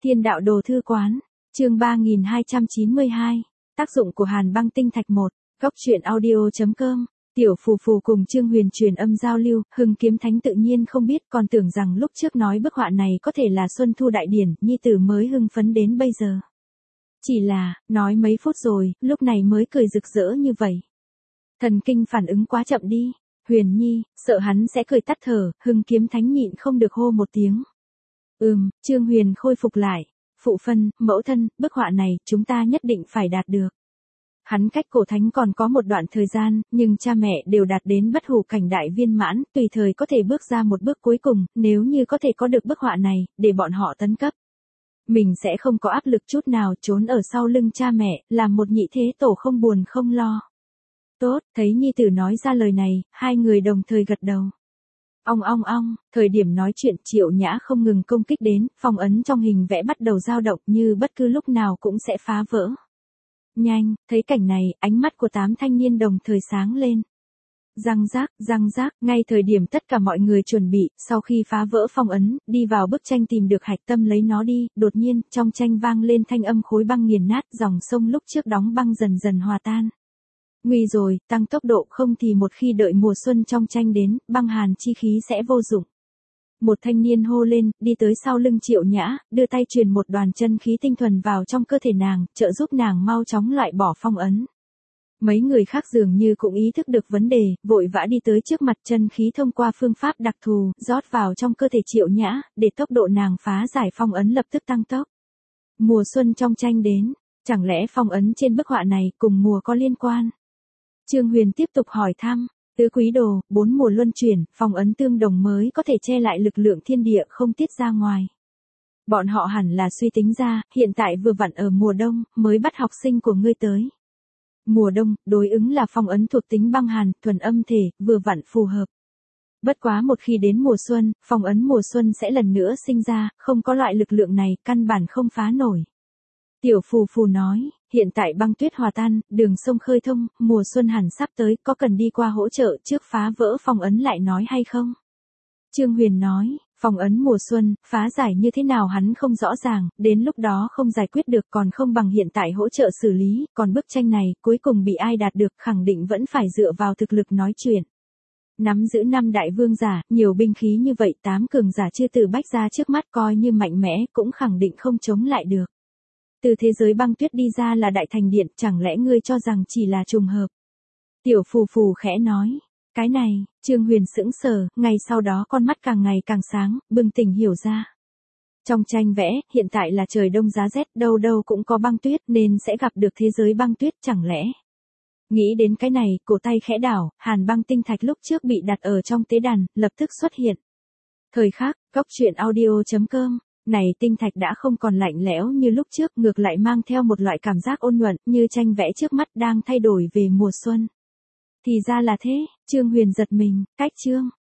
Thiên đạo đồ thư quán, chương 3292, tác dụng của hàn băng tinh thạch 1, góc truyện audio.com, tiểu phù phù cùng Trương Huyền truyền âm giao lưu, Hưng Kiếm Thánh tự nhiên không biết, còn tưởng rằng lúc trước nói bức họa này có thể là Xuân Thu Đại Điển, nhi tử mới hưng phấn đến bây giờ. Chỉ là, nói mấy phút rồi, lúc này mới cười rực rỡ như vậy. Thần kinh phản ứng quá chậm đi, Huyền Nhi, sợ hắn sẽ cười tắt thở, Hưng Kiếm Thánh nhịn không được hô một tiếng. Trương Huyền khôi phục lại, phụ phân, mẫu thân, bức họa này, chúng ta nhất định phải đạt được. Hắn cách cổ thánh còn có một đoạn thời gian, nhưng cha mẹ đều đạt đến bất hủ cảnh đại viên mãn, tùy thời có thể bước ra một bước cuối cùng, nếu như có thể có được bức họa này, để bọn họ tấn cấp. Mình sẽ không có áp lực chút nào trốn ở sau lưng cha mẹ, làm một nhị thế tổ không buồn không lo. Tốt, thấy nhi tử nói ra lời này, hai người đồng thời gật đầu. Ong, thời điểm nói chuyện Triệu Nhã không ngừng công kích đến, phong ấn trong hình vẽ bắt đầu dao động như bất cứ lúc nào cũng sẽ phá vỡ. Nhanh, thấy cảnh này, ánh mắt của 8 thanh niên đồng thời sáng lên. Răng rác, ngay thời điểm tất cả mọi người chuẩn bị, sau khi phá vỡ phong ấn, đi vào bức tranh tìm được hạch tâm lấy nó đi, đột nhiên, trong tranh vang lên thanh âm khối băng nghiền nát, dòng sông lúc trước đóng băng dần dần hòa tan. Nguy rồi, tăng tốc độ không thì một khi đợi mùa xuân trong tranh đến, băng hàn chi khí sẽ vô dụng. Một thanh niên hô lên, đi tới sau lưng Triệu Nhã, đưa tay truyền một đoàn chân khí tinh thuần vào trong cơ thể nàng, trợ giúp nàng mau chóng loại bỏ phong ấn. Mấy người khác dường như cũng ý thức được vấn đề, vội vã đi tới trước mặt, chân khí thông qua phương pháp đặc thù, rót vào trong cơ thể Triệu Nhã, để tốc độ nàng phá giải phong ấn lập tức tăng tốc. Mùa xuân trong tranh đến, chẳng lẽ phong ấn trên bức họa này cùng mùa có liên quan? Trương Huyền tiếp tục hỏi thăm, tứ quý đồ, 4 mùa luân chuyển, phong ấn tương đồng mới có thể che lại lực lượng thiên địa không tiết ra ngoài. Bọn họ hẳn là suy tính ra, hiện tại vừa vặn ở mùa đông, mới bắt học sinh của ngươi tới. Mùa đông, đối ứng là phong ấn thuộc tính băng hàn, thuần âm thể, vừa vặn phù hợp. Bất quá một khi đến mùa xuân, phong ấn mùa xuân sẽ lần nữa sinh ra, không có loại lực lượng này, căn bản không phá nổi. Tiểu phù phù nói, hiện tại băng tuyết hòa tan, đường sông khơi thông, mùa xuân hẳn sắp tới, có cần đi qua hỗ trợ trước phá vỡ phong ấn lại nói hay không? Trương Huyền nói, phong ấn mùa xuân, phá giải như thế nào hắn không rõ ràng, đến lúc đó không giải quyết được còn không bằng hiện tại hỗ trợ xử lý, còn bức tranh này, cuối cùng bị ai đạt được khẳng định vẫn phải dựa vào thực lực nói chuyện. Nắm giữ 5 đại vương giả, nhiều binh khí như vậy 8 cường giả chưa từ bách ra trước mắt coi như mạnh mẽ, cũng khẳng định không chống lại được. Từ thế giới băng tuyết đi ra là đại thành điện, chẳng lẽ ngươi cho rằng chỉ là trùng hợp? Tiểu phù phù khẽ nói, cái này, Trương Huyền sững sờ, ngay sau đó con mắt càng ngày càng sáng, bừng tỉnh hiểu ra. Trong tranh vẽ, hiện tại là trời đông giá rét, đâu đâu cũng có băng tuyết nên sẽ gặp được thế giới băng tuyết chẳng lẽ. Nghĩ đến cái này, cổ tay khẽ đảo, hàn băng tinh thạch lúc trước bị đặt ở trong tế đàn, lập tức xuất hiện. Thời khắc, góc truyện audio.com. Này tinh thạch đã không còn lạnh lẽo như lúc trước, ngược lại mang theo một loại cảm giác ôn nhuận, như tranh vẽ trước mắt đang thay đổi về mùa xuân. Thì ra là thế, Trương Huyền giật mình, cách chương.